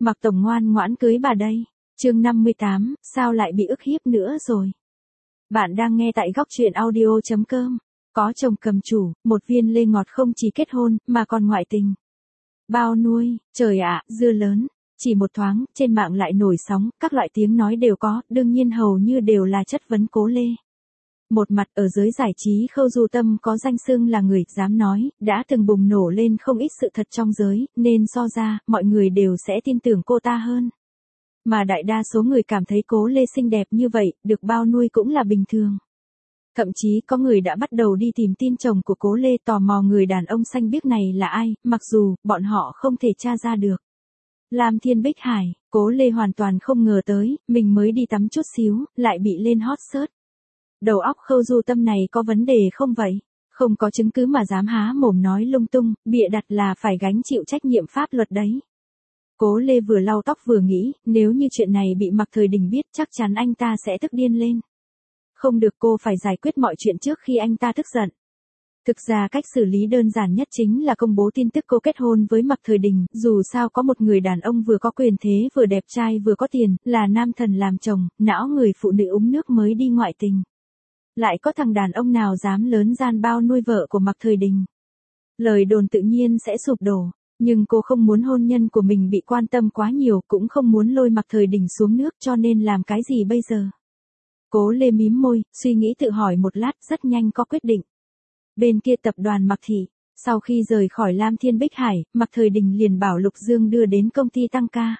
Mạc Tổng ngoan ngoãn cưới bà đây. Chương 58, sao lại bị ức hiếp nữa rồi? Bạn đang nghe tại góc truyện audio.com. Có chồng cầm chủ, một viên lê ngọt không chỉ kết hôn, mà còn ngoại tình. Bao nuôi, trời ạ, dưa lớn. Chỉ một thoáng, trên mạng lại nổi sóng, các loại tiếng nói đều có, đương nhiên hầu như đều là chất vấn Cố Lê. Một mặt ở giới giải trí Khâu Du Tâm có danh xưng là người dám nói, đã từng bùng nổ lên không ít sự thật trong giới, nên so ra, mọi người đều sẽ tin tưởng cô ta hơn. Mà đại đa số người cảm thấy Cố Lê xinh đẹp như vậy, được bao nuôi cũng là bình thường. Thậm chí có người đã bắt đầu đi tìm tin chồng của Cố Lê, tò mò người đàn ông xanh biếc này là ai, mặc dù bọn họ không thể tra ra được. Lam Thiên Bích Hải, Cố Lê hoàn toàn không ngờ tới, mình mới đi tắm chút xíu, lại bị lên hot search. Đầu óc Khâu Du Tâm này có vấn đề không vậy? Không có chứng cứ mà dám há mồm nói lung tung, bịa đặt là phải gánh chịu trách nhiệm pháp luật đấy. Cố Lê vừa lau tóc vừa nghĩ, nếu như chuyện này bị Mạc Thời Đình biết chắc chắn anh ta sẽ tức điên lên. Không được, cô phải giải quyết mọi chuyện trước khi anh ta tức giận. Thực ra cách xử lý đơn giản nhất chính là công bố tin tức cô kết hôn với Mạc Thời Đình, dù sao có một người đàn ông vừa có quyền thế vừa đẹp trai vừa có tiền, là nam thần làm chồng, não người phụ nữ uống nước mới đi ngoại tình. Lại có thằng đàn ông nào dám lớn gian bao nuôi vợ của Mạc Thời Đình. Lời đồn tự nhiên sẽ sụp đổ, nhưng cô không muốn hôn nhân của mình bị quan tâm quá nhiều, cũng không muốn lôi Mạc Thời Đình xuống nước, cho nên làm cái gì bây giờ? Cố Lê mím môi, suy nghĩ tự hỏi một lát, rất nhanh có quyết định. Bên kia tập đoàn Mạc Thị, sau khi rời khỏi Lam Thiên Bích Hải, Mạc Thời Đình liền bảo Lục Dương đưa đến công ty tăng ca.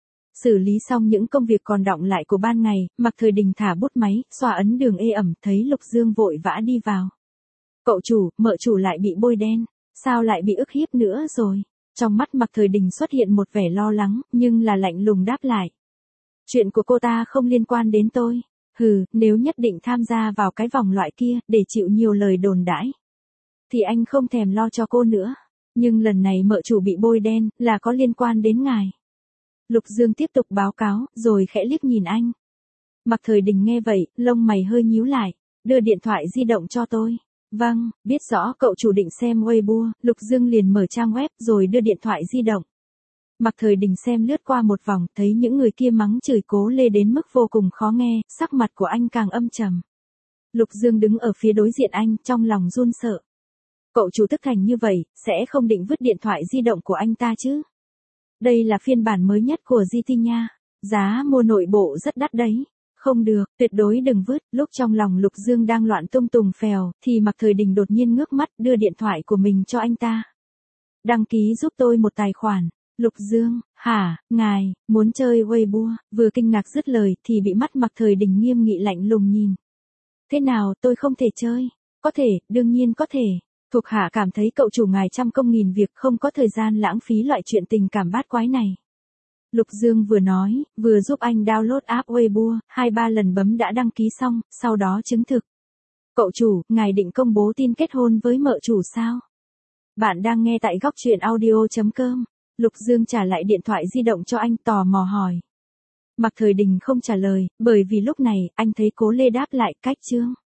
Xử lý xong những công việc còn đọng lại của ban ngày, Mạc Thời Đình thả bút máy, xoa ấn đường ê ẩm, thấy Lục Dương vội vã đi vào. Cậu chủ, mợ chủ lại bị bôi đen, sao lại bị ức hiếp nữa rồi? Trong mắt Mạc Thời Đình xuất hiện một vẻ lo lắng, nhưng là lạnh lùng đáp lại. Chuyện của cô ta không liên quan đến tôi. Hừ, nếu nhất định tham gia vào cái vòng loại kia, để chịu nhiều lời đồn đãi, thì anh không thèm lo cho cô nữa. Nhưng lần này mợ chủ bị bôi đen, là có liên quan đến ngài. Lục Dương tiếp tục báo cáo, rồi khẽ liếc nhìn anh. Mạc Thời Đình nghe vậy, lông mày hơi nhíu lại. Đưa điện thoại di động cho tôi. Vâng, biết rõ cậu chủ định xem Weibo, Lục Dương liền mở trang web rồi đưa điện thoại di động. Mạc Thời Đình xem lướt qua một vòng, thấy những người kia mắng chửi Cố Lê đến mức vô cùng khó nghe, sắc mặt của anh càng âm trầm. Lục Dương đứng ở phía đối diện anh, trong lòng run sợ. Cậu chủ tức thành như vậy, sẽ không định vứt điện thoại di động của anh ta chứ? Đây là phiên bản mới nhất của GT nha. Giá mua nội bộ rất đắt đấy. Không được, tuyệt đối đừng vứt. Lúc trong lòng Lục Dương đang loạn tung tùng phèo, thì Mạc Thời Đình đột nhiên ngước mắt đưa điện thoại của mình cho anh ta. Đăng ký giúp tôi một tài khoản. Lục Dương, hả, ngài, muốn chơi Weibo? Vừa kinh ngạc dứt lời thì bị mắt Mạc Thời Đình nghiêm nghị lạnh lùng nhìn. Thế nào, tôi không thể chơi? Có thể, đương nhiên có thể. Thuộc hạ cảm thấy cậu chủ ngài trăm công nghìn việc, không có thời gian lãng phí loại chuyện tình cảm bát quái này. Lục Dương vừa nói, vừa giúp anh download app Weibo, 2-3 lần bấm đã đăng ký xong, sau đó chứng thực. Cậu chủ, ngài định công bố tin kết hôn với mợ chủ sao? Bạn đang nghe tại góc truyện audio.com. Lục Dương trả lại điện thoại di động cho anh, tò mò hỏi. Mạc Thời Đình không trả lời, bởi vì lúc này, anh thấy Cố Lê đáp lại, cách chương.